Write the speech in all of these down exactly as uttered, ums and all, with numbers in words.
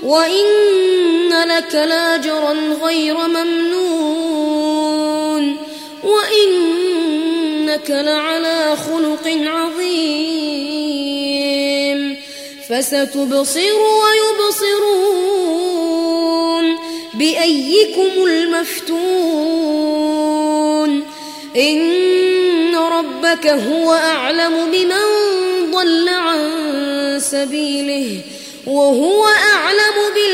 وإن لك لأجرا غير ممنون وإنك لعلى خلق عظيم فستبصر ويبصرون بأيكم المفتون إن ربك هو أعلم بمن ضل عن سبيله وهو أعلم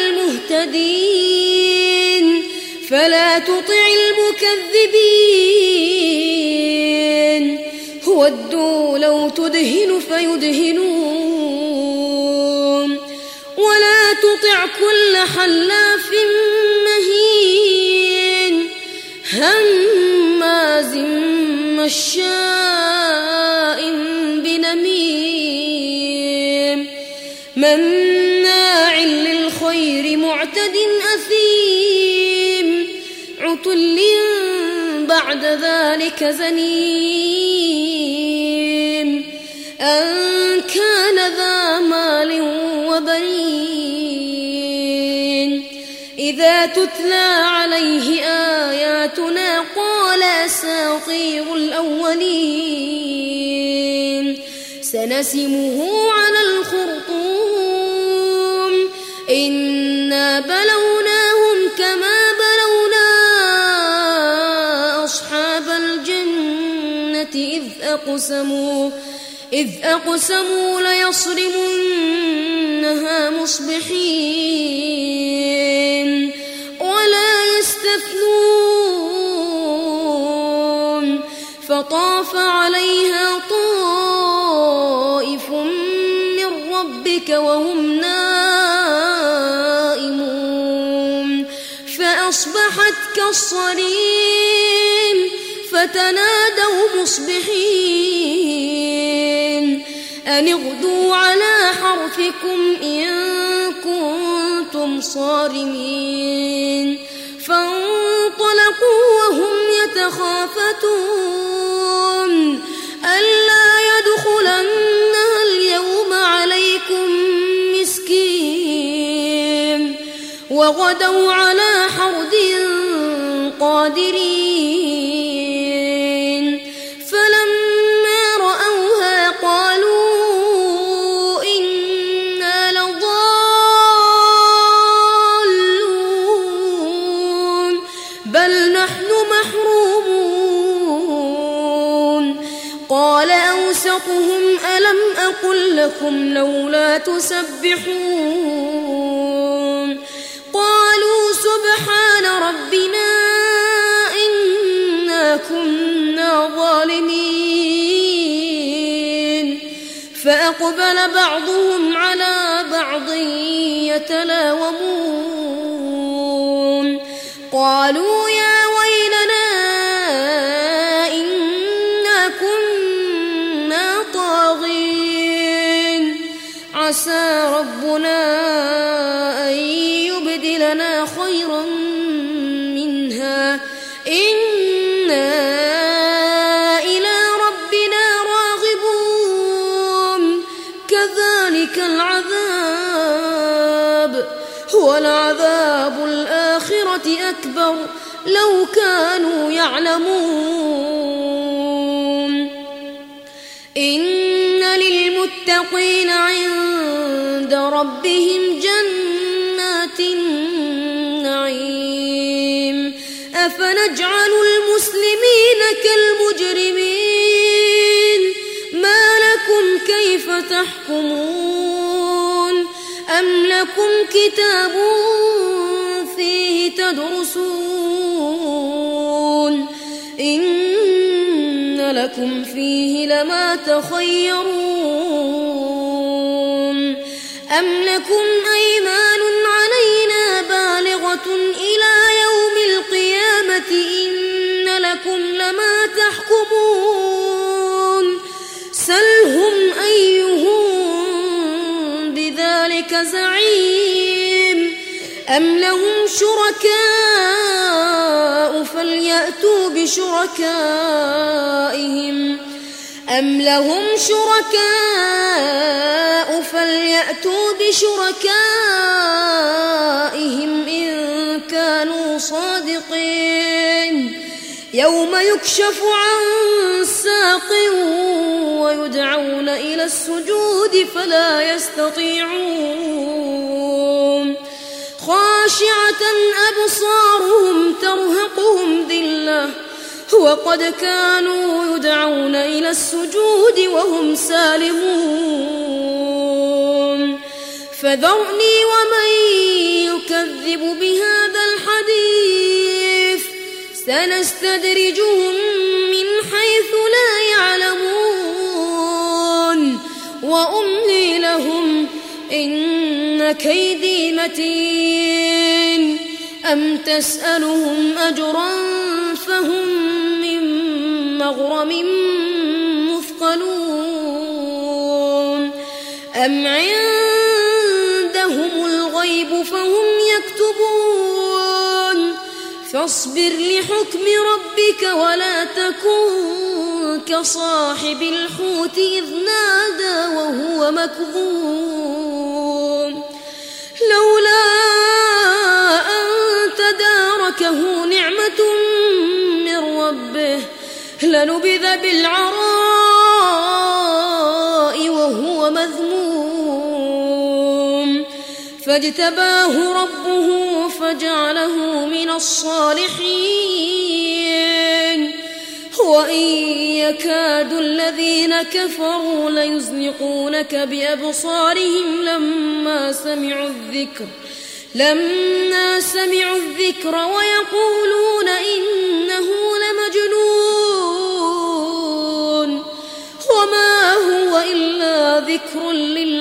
بالمهتدين فلا تطع المكذبين ودوا لو تدهن فيدهنون ولا تطع كل حلاف مهين هماز مشاء بنميم مناع للخير معتد أثيم عتل بعد ذلك زنيم أن كان ذا مال وبنين إذا تتلى عليه آياتنا قال أساطير الأولين سنسمه على الخرطوم إنا بلوناهم كما بلونا أصحاب الجنة إذ أقسموا إذ أقسموا ليصرمنها مصبحين ولا يستثنون فطاف عليها طائف من ربك وهم نائمون فأصبحت كالصريم فتنادوا مصبحين أن اغدوا على حرثكم إن كنتم صارمين فانطلقوا وهم يتخافتون ألا يدخلنها اليوم عليكم مسكين وغدوا على حرد قادرين فلما رأوها قالوا إنا لضالون بل نحن محرومون قال أوسطهم ألم أقل لكم لولا تسبحون قالوا سبحان ربنا إنا كنا ظالمين فأقبل بعضهم على بعض يتلاومون قالوا يا ويلنا إنا كنا طاغين عسى ربنا أن يبدلنا خيرا منها إنا إلى ربنا راغبون كذلك العذاب ولعذاب الآخرة أكبر لو كانوا يعلمون إن للمتقين عند ربهم جنات النعيم أفنجعل المسلمين كالمجرمين ما لكم كيف تحكمون أم لكم كتاب فيه تدرسون إن لكم فيه لما تخيرون أم لكم أيمان علينا بالغة إلى يوم القيامة إن لكم لما تحكمون سلهم أيهم بذلك زعيم أم لهم شركاء فليأتوا بشركائهم أم لهم شركاء فليأتوا بشركائهم صادقين يوم يكشف عن ساق ويدعون إلى السجود فلا يستطيعون خاشعة أبصارهم ترهقهم ذلة وقد كانوا يدعون إلى السجود وهم سالمون فذرني ومن يكذب بهذا الحديث سنستدرجهم من حيث لا يعلمون وأملي لهم إن كيدي متين أم تسألهم أجرا فهم من مغرم مثقلون أم عندهم الغيب فهم يكتبون فاصبر لحكم ربك ولا تكن كصاحب الحوت إذ نادى وهو مكظوم لولا أن تداركه نعمة من ربه لنبذ بالعراء وهو مذموم فاجتباه ربه فجعله من الصالحين وإن يكاد الذين كفروا ليزلقونك بأبصارهم لما سمعوا الذكر لما سمعوا الذكر ويقولون إنه لمجنون وما هو إلا ذكر للعالمين